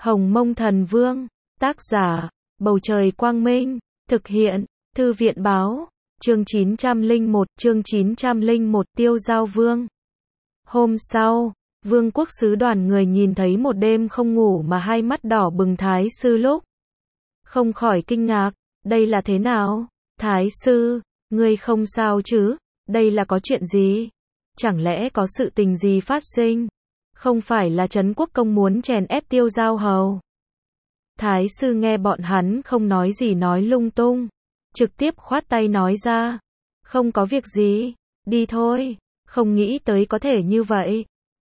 Hồng Mông Thần Vương, tác giả, Bầu Trời Quang Minh, thực hiện, Thư viện Báo, chương 901, Tiêu Giao Vương. Hôm sau, Vương quốc sứ đoàn người nhìn thấy một đêm không ngủ mà hai mắt đỏ bừng Thái sư lúc. Không khỏi kinh ngạc, đây là thế nào? Thái sư, ngươi không sao chứ? Đây là có chuyện gì? Chẳng lẽ có sự tình gì phát sinh? Không phải là Trấn Quốc Công muốn chèn ép Tiêu Giao Hầu? Thái sư nghe bọn hắn không nói gì nói lung tung, trực tiếp khoát tay nói ra, không có việc gì, đi thôi, không nghĩ tới có thể như vậy.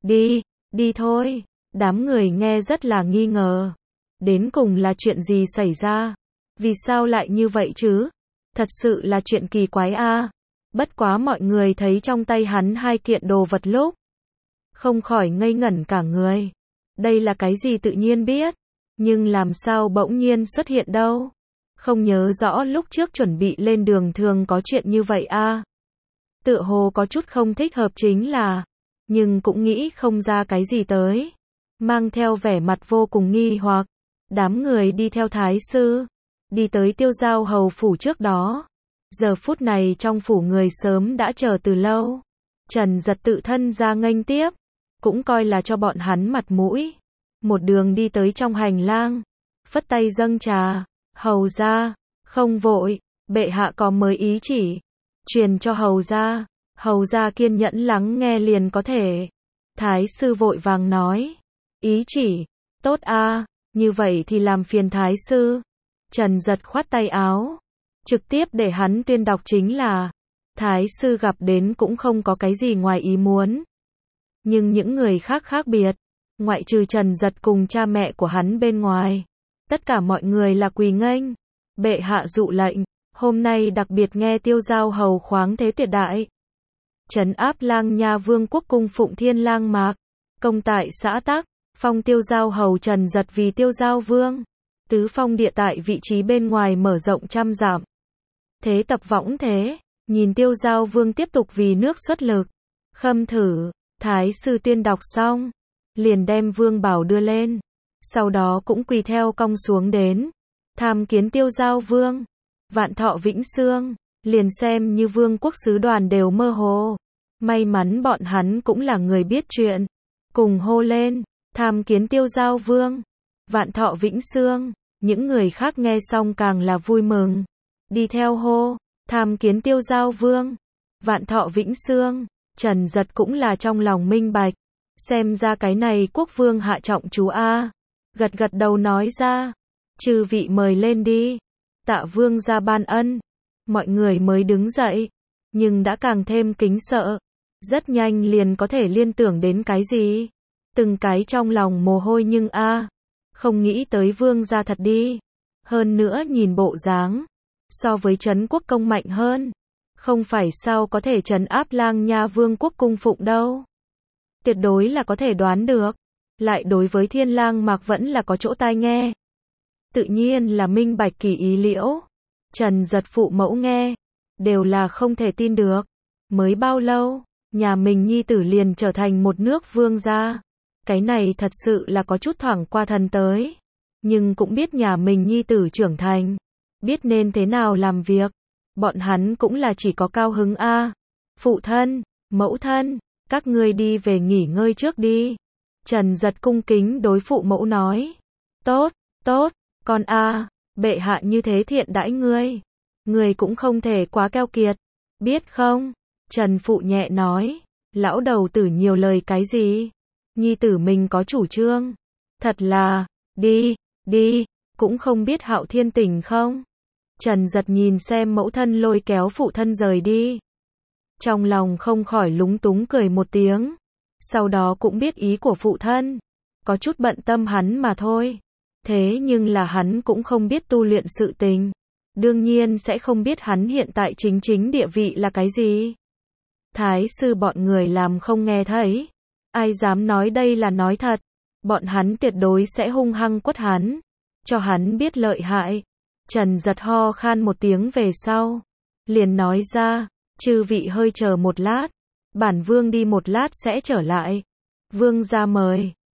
Đi thôi. Đám người nghe rất là nghi ngờ. Đến cùng là chuyện gì xảy ra? Vì sao lại như vậy chứ? Thật sự là chuyện kỳ quái a. Bất quá mọi người thấy trong tay hắn hai kiện đồ vật lúc, không khỏi ngây ngẩn cả người. Đây là cái gì tự nhiên biết, nhưng làm sao bỗng nhiên xuất hiện đâu? Không nhớ rõ lúc trước chuẩn bị lên đường thường có chuyện như vậy a. Tựa hồ có chút không thích hợp chính là, nhưng cũng nghĩ không ra cái gì tới. Mang theo vẻ mặt vô cùng nghi hoặc, đám người đi theo Thái sư, đi tới Tiêu Giao Hầu phủ trước đó. Giờ phút này trong phủ người sớm đã chờ từ lâu. Trần Giật tự thân ra nghênh tiếp, cũng coi là cho bọn hắn mặt mũi. Một đường đi tới trong hành lang, phất tay dâng trà, hầu ra, không vội, bệ hạ có mới ý chỉ, truyền cho hầu ra kiên nhẫn lắng nghe liền có thể. Thái sư vội vàng nói, ý chỉ, tốt a, như vậy thì làm phiền Thái sư. Trần Giật khoát tay áo, trực tiếp để hắn tuyên đọc chính là, Thái sư gặp đến cũng không có cái gì ngoài ý muốn. Nhưng những người khác khác biệt, ngoại trừ Trần Giật cùng cha mẹ của hắn bên ngoài, tất cả mọi người là quỳ nghênh. Bệ hạ dụ lệnh, hôm nay đặc biệt nghe Tiêu Giao Hầu khoáng thế tuyệt đại, trấn áp Lang Nha Vương quốc cung phụng Thiên Lang Mạc, công tại xã Tắc, phong Tiêu Giao Hầu Trần Giật vì Tiêu Giao Vương, tứ phong địa tại vị trí bên ngoài mở rộng trăm dặm. Thế tập võng thế, nhìn Tiêu Giao Vương tiếp tục vì nước xuất lực, khâm thử. Thái sư tuyên đọc xong, liền đem vương bảo đưa lên, sau đó cũng quỳ theo cong xuống đến, tham kiến Tiêu Giao Vương, vạn thọ vĩnh xương. Liền xem như vương quốc sứ đoàn đều mơ hồ. May mắn bọn hắn cũng là người biết chuyện, cùng hô lên, tham kiến Tiêu Giao Vương, vạn thọ vĩnh xương. Những người khác nghe xong càng là vui mừng, đi theo hô, tham kiến Tiêu Giao Vương, vạn thọ vĩnh xương. Trần Giật cũng là trong lòng minh bạch, xem ra cái này quốc vương hạ trọng chú a. Gật gật đầu nói ra, chư vị mời lên đi, tạ vương ra ban ân. Mọi người mới đứng dậy, nhưng đã càng thêm kính sợ, rất nhanh liền có thể liên tưởng đến cái gì. Từng cái trong lòng mồ hôi nhưng không nghĩ tới vương gia thật đi. Hơn nữa nhìn bộ dáng, so với Trấn Quốc Công mạnh hơn. Không phải sao có thể trấn áp Lang Nha Vương quốc cung phụng đâu. Tuyệt đối là có thể đoán được. Lại đối với Thiên Lang Mạc vẫn là có chỗ tai nghe. Tự nhiên là minh bạch kỳ ý liễu. Trần Giật phụ mẫu nghe, đều là không thể tin được. Mới bao lâu, nhà mình nhi tử liền trở thành một nước vương gia. Cái này thật sự là có chút thoảng qua thần tới. Nhưng cũng biết nhà mình nhi tử trưởng thành, biết nên thế nào làm việc. Bọn hắn cũng là chỉ có cao hứng a. Phụ thân, mẫu thân, các ngươi đi về nghỉ ngơi trước đi. Trần Giật cung kính đối phụ mẫu nói. Tốt, con a. Bệ hạ như thế thiện đãi ngươi cũng không thể quá keo kiệt, biết không? Trần phụ nhẹ nói, lão đầu tử nhiều lời cái gì? Nhi tử mình có chủ trương, thật là, đi, cũng không biết Hạo Thiên tỉnh không? Trần Giật nhìn xem mẫu thân lôi kéo phụ thân rời đi, trong lòng không khỏi lúng túng cười một tiếng, sau đó cũng biết ý của phụ thân, có chút bận tâm hắn mà thôi. Thế nhưng là hắn cũng không biết tu luyện sự tình, đương nhiên sẽ không biết hắn hiện tại chính địa vị là cái gì. Thái sư bọn người làm không nghe thấy, ai dám nói đây là nói thật, bọn hắn tuyệt đối sẽ hung hăng quất hắn, cho hắn biết lợi hại. Trần Giật ho khan một tiếng về sau, liền nói ra, chư vị hơi chờ một lát, bản vương đi một lát sẽ trở lại. Vương gia mời.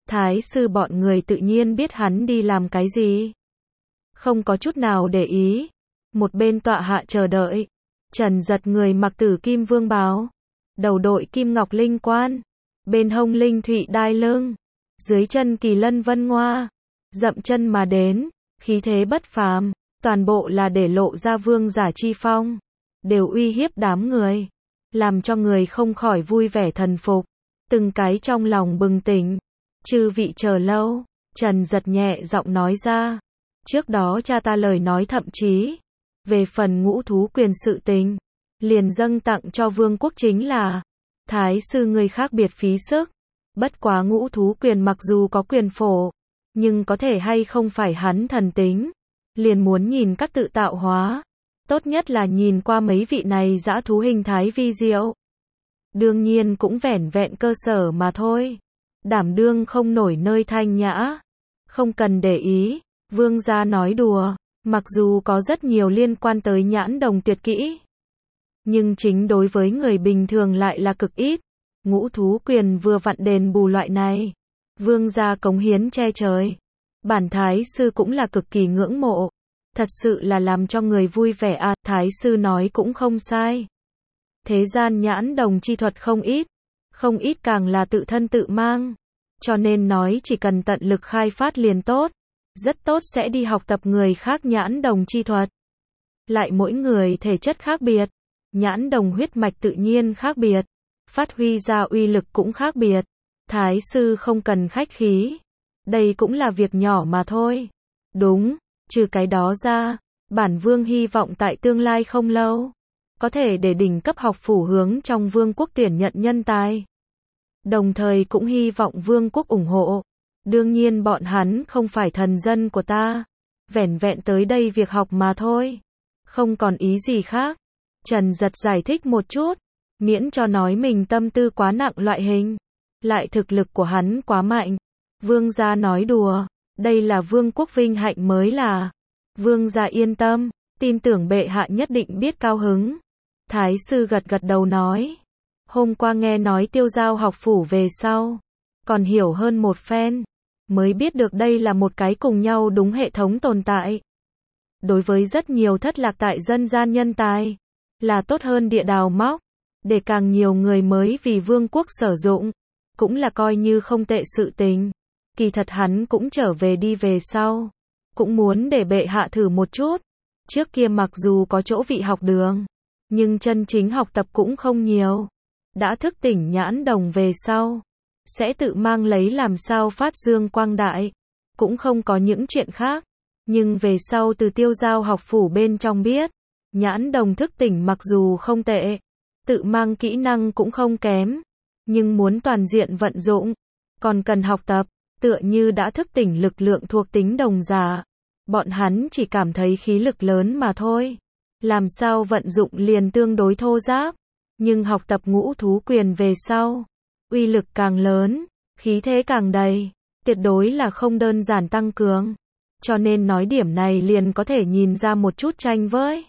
Thái sư bọn người tự nhiên biết hắn đi làm cái gì. Không có chút nào để ý. Một bên tọa hạ chờ đợi. Trần Giật người mặc tử kim vương bào. Đầu đội kim ngọc linh quan. Bên hông linh thụy đai lưng. Dưới chân kỳ lân vân ngoa. Dậm chân mà đến. Khí thế bất phàm. Toàn bộ là để lộ ra vương giả chi phong. Đều uy hiếp đám người. Làm cho người không khỏi vui vẻ thần phục. Từng cái trong lòng bừng tỉnh. Chư vị chờ lâu. Trần Giật nhẹ giọng nói ra. Trước đó cha ta lời nói thậm chí. Về phần ngũ thú quyền sự tình. Liền dâng tặng cho vương quốc chính là. Thái sư người khác biệt phí sức. Bất quá ngũ thú quyền mặc dù có quyền phổ. Nhưng có thể hay không phải hắn thần tính. Liền muốn nhìn các tự tạo hóa. Tốt nhất là nhìn qua mấy vị này dã thú hình thái vi diệu. Đương nhiên cũng vẻn vẹn cơ sở mà thôi. Đảm đương không nổi nơi thanh nhã. Không cần để ý. Vương gia nói đùa. Mặc dù có rất nhiều liên quan tới nhãn đồng tuyệt kỹ. Nhưng chính đối với người bình thường lại là cực ít. Ngũ thú quyền vừa vặn đền bù loại này. Vương gia cống hiến che trời. Bản thái sư cũng là cực kỳ ngưỡng mộ. Thật sự là làm cho người vui vẻ à, thái sư nói cũng không sai. Thế gian nhãn đồng chi thuật không ít. Không ít càng là tự thân tự mang. Cho nên nói chỉ cần tận lực khai phát liền tốt. Rất tốt sẽ đi học tập người khác nhãn đồng chi thuật. Lại mỗi người thể chất khác biệt. Nhãn đồng huyết mạch tự nhiên khác biệt. Phát huy ra uy lực cũng khác biệt. Thái sư không cần khách khí. Đây cũng là việc nhỏ mà thôi. Đúng, trừ cái đó ra, bản vương hy vọng tại tương lai không lâu. Có thể để đỉnh cấp học phủ hướng trong vương quốc tuyển nhận nhân tài. Đồng thời cũng hy vọng vương quốc ủng hộ. Đương nhiên bọn hắn không phải thần dân của ta. Vẻn vẹn tới đây việc học mà thôi. Không còn ý gì khác. Trần Giật giải thích một chút. Miễn cho nói mình tâm tư quá nặng loại hình. Lại thực lực của hắn quá mạnh. Vương gia nói đùa. Đây là vương quốc vinh hạnh mới là. Vương gia yên tâm. Tin tưởng bệ hạ nhất định biết cao hứng. Thái sư gật gật đầu nói. Hôm qua nghe nói Tiêu Giao học phủ về sau. Còn hiểu hơn một phen. Mới biết được đây là một cái cùng nhau đúng hệ thống tồn tại. Đối với rất nhiều thất lạc tại dân gian nhân tài. Là tốt hơn địa đào móc. Để càng nhiều người mới vì vương quốc sử dụng. Cũng là coi như không tệ sự tình. Kỳ thật hắn cũng trở về đi về sau. Cũng muốn để bệ hạ thử một chút. Trước kia mặc dù có chỗ vị học đường. Nhưng chân chính học tập cũng không nhiều. Đã thức tỉnh nhãn đồng về sau. Sẽ tự mang lấy làm sao phát dương quang đại. Cũng không có những chuyện khác. Nhưng về sau từ Tiêu Giao học phủ bên trong biết. Nhãn đồng thức tỉnh mặc dù không tệ. Tự mang kỹ năng cũng không kém. Nhưng muốn toàn diện vận dụng. Còn cần học tập. Tựa như đã thức tỉnh lực lượng thuộc tính đồng giả. Bọn hắn chỉ cảm thấy khí lực lớn mà thôi. Làm sao vận dụng liền tương đối thô ráp. Nhưng học tập ngũ thú quyền về sau. Uy lực càng lớn. Khí thế càng đầy. Tuyệt đối là không đơn giản tăng cường. Cho nên nói điểm này liền có thể nhìn ra một chút tranh với.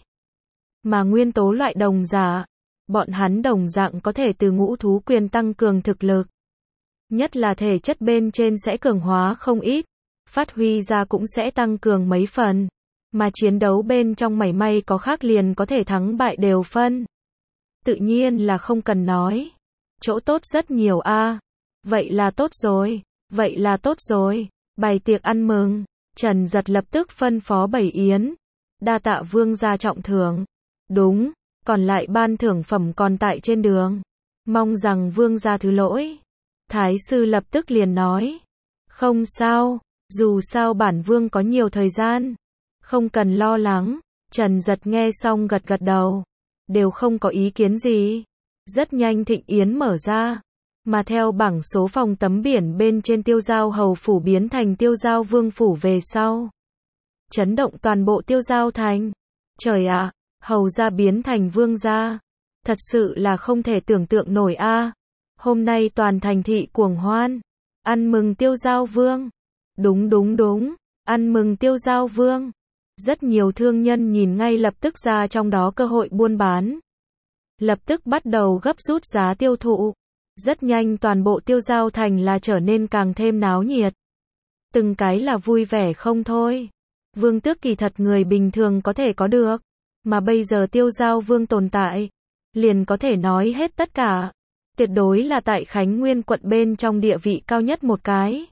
Mà nguyên tố loại đồng giả. Bọn hắn đồng dạng có thể từ ngũ thú quyền tăng cường thực lực. Nhất là thể chất bên trên sẽ cường hóa không ít. Phát huy ra cũng sẽ tăng cường mấy phần. Mà chiến đấu bên trong mảy may có khác liền có thể thắng bại đều phân. Tự nhiên là không cần nói. Chỗ tốt rất nhiều a. Vậy là tốt rồi. Vậy là tốt rồi. Bày tiệc ăn mừng. Trần Giật lập tức phân phó bày yến. Đa tạ vương gia trọng thưởng. Đúng. Còn lại ban thưởng phẩm còn tại trên đường. Mong rằng vương gia thứ lỗi. Thái sư lập tức liền nói. Không sao. Dù sao bản vương có nhiều thời gian. Không cần lo lắng. Trần Giật nghe xong gật gật đầu. Đều không có ý kiến gì. Rất nhanh thịnh yến mở ra. Mà theo bảng số phòng tấm biển bên trên Tiêu Giao hầu phủ biến thành Tiêu Giao vương phủ về sau. Chấn động toàn bộ Tiêu Giao thành. Trời ạ, hầu gia biến thành vương gia. Thật sự là không thể tưởng tượng nổi a. Hôm nay toàn thành thị cuồng hoan. Ăn mừng Tiêu Giao vương. Đúng. Ăn mừng Tiêu Giao vương. Rất nhiều thương nhân nhìn ngay lập tức ra trong đó cơ hội buôn bán. Lập tức bắt đầu gấp rút giá tiêu thụ. Rất nhanh toàn bộ Tiêu Giao Thành là trở nên càng thêm náo nhiệt. Từng cái là vui vẻ không thôi. Vương tước kỳ thật người bình thường có thể có được. Mà bây giờ Tiêu Giao Vương tồn tại. Liền có thể nói hết tất cả. Tuyệt đối là tại Khánh Nguyên quận bên trong địa vị cao nhất một cái.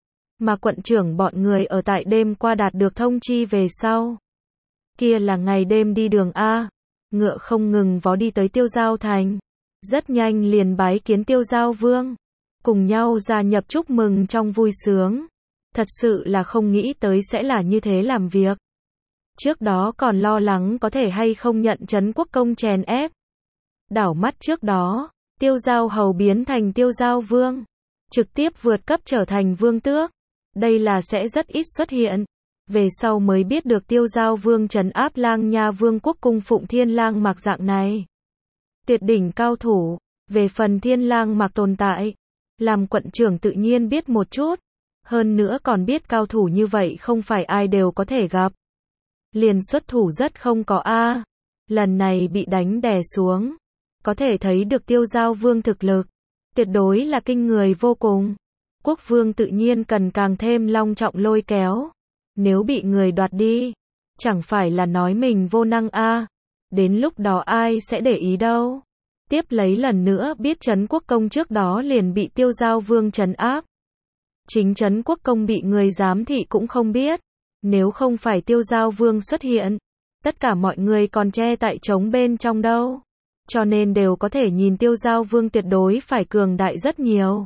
Mà quận trưởng bọn người ở tại đêm qua đạt được thông chi về sau. Kia là ngày đêm đi đường A. Ngựa không ngừng vó đi tới Tiêu Giao Thành. Rất nhanh liền bái kiến Tiêu Giao Vương. Cùng nhau gia nhập chúc mừng trong vui sướng. Thật sự là không nghĩ tới sẽ là như thế làm việc. Trước đó còn lo lắng có thể hay không nhận Trấn Quốc Công chèn ép. Đảo mắt trước đó, Tiêu Giao Hầu biến thành Tiêu Giao Vương. Trực tiếp vượt cấp trở thành Vương Tước. Đây là sẽ rất ít xuất hiện. Về sau mới biết được Tiêu Giao Vương trấn áp Lang Nha Vương quốc cung phụng Thiên Lang Mạc dạng này. Tuyệt đỉnh cao thủ. Về phần Thiên Lang Mạc tồn tại, làm quận trưởng tự nhiên biết một chút. Hơn nữa còn biết cao thủ như vậy không phải ai đều có thể gặp. Liền xuất thủ rất không có A. Lần này bị đánh đè xuống. Có thể thấy được Tiêu Giao Vương thực lực. Tuyệt đối là kinh người vô cùng. Quốc vương tự nhiên cần càng thêm long trọng lôi kéo. Nếu bị người đoạt đi, chẳng phải là nói mình vô năng A. Đến lúc đó ai sẽ để ý đâu. Tiếp lấy lần nữa biết Trấn Quốc Công trước đó liền bị Tiêu Giao Vương trấn áp. Chính Trấn Quốc Công bị người giám thị cũng không biết. Nếu không phải Tiêu Giao Vương xuất hiện, tất cả mọi người còn che tại trống bên trong đâu. Cho nên đều có thể nhìn Tiêu Giao Vương tuyệt đối phải cường đại rất nhiều.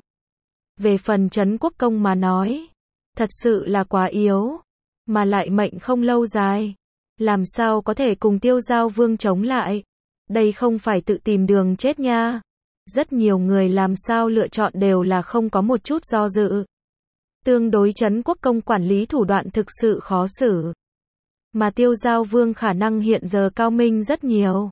Về phần Trấn Quốc Công mà nói, thật sự là quá yếu, mà lại mệnh không lâu dài. Làm sao có thể cùng Tiêu Giao Vương chống lại? Đây không phải tự tìm đường chết nha. Rất nhiều người làm sao lựa chọn đều là không có một chút do dự. Tương đối Trấn Quốc Công quản lý thủ đoạn thực sự khó xử. Mà Tiêu Giao Vương khả năng hiện giờ cao minh rất nhiều.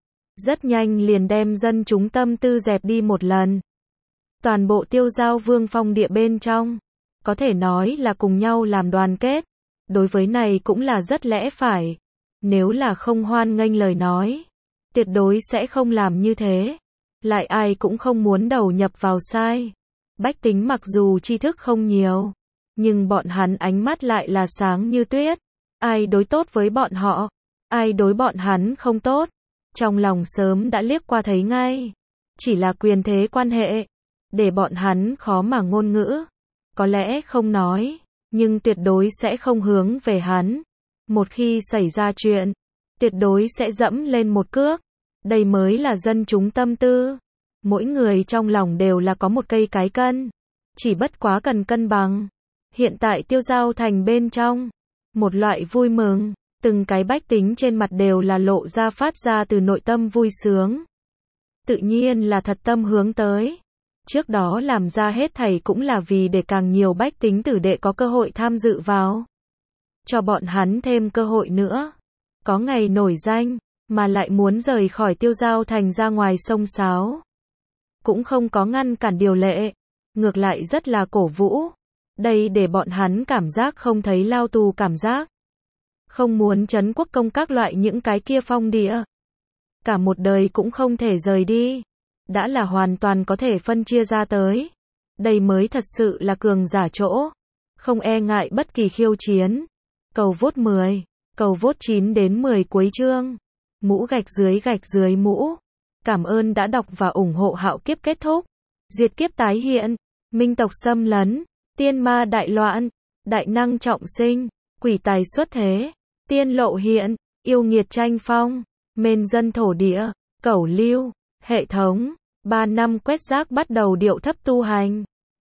Rất nhanh liền đem dân chúng tâm tư dẹp đi một lần. Toàn bộ Tiêu Giao Vương phong địa bên trong, có thể nói là cùng nhau làm đoàn kết. Đối với này cũng là rất lẽ phải. Nếu là không hoan nghênh lời nói, tuyệt đối sẽ không làm như thế. Lại ai cũng không muốn đầu nhập vào sai. Bách tính mặc dù tri thức không nhiều, nhưng bọn hắn ánh mắt lại là sáng như tuyết. Ai đối tốt với bọn họ, ai đối bọn hắn không tốt, trong lòng sớm đã liếc qua thấy ngay. Chỉ là quyền thế quan hệ, để bọn hắn khó mà ngôn ngữ. Có lẽ không nói, nhưng tuyệt đối sẽ không hướng về hắn. Một khi xảy ra chuyện, tuyệt đối sẽ dẫm lên một cước. Đây mới là dân chúng tâm tư. Mỗi người trong lòng đều là có một cây cái cân. Chỉ bất quá cần cân bằng. Hiện tại Tiêu Giao Thành bên trong, một loại vui mừng, từng cái bách tính trên mặt đều là lộ ra phát ra từ nội tâm vui sướng. Tự nhiên là thật tâm hướng tới. Trước đó làm ra hết thảy cũng là vì để càng nhiều bách tính tử đệ có cơ hội tham dự vào. Cho bọn hắn thêm cơ hội nữa. Có ngày nổi danh, mà lại muốn rời khỏi Tiêu Giao Thành ra ngoài sông sáo. Cũng không có ngăn cản điều lệ. Ngược lại rất là cổ vũ. Đây để bọn hắn cảm giác không thấy lao tù cảm giác. Không muốn Trấn Quốc Công các loại những cái kia phong địa. Cả một đời cũng không thể rời đi. Đã là hoàn toàn có thể phân chia ra tới. Đây mới thật sự là cường giả chỗ. Không e ngại bất kỳ khiêu chiến. Cầu vote 10. Cầu vote 9 đến 10 cuối chương. Mũ gạch dưới mũ. Cảm ơn đã đọc và ủng hộ Hạo Kiếp kết thúc. Diệt kiếp tái hiện. Minh tộc xâm lấn. Tiên ma đại loạn. Đại năng trọng sinh. Quỷ tài xuất thế. Tiên lộ hiện. Yêu nghiệt tranh phong. Mên dân thổ địa. Cẩu lưu. Hệ thống. 3 năm quét rác bắt đầu điệu thấp tu hành.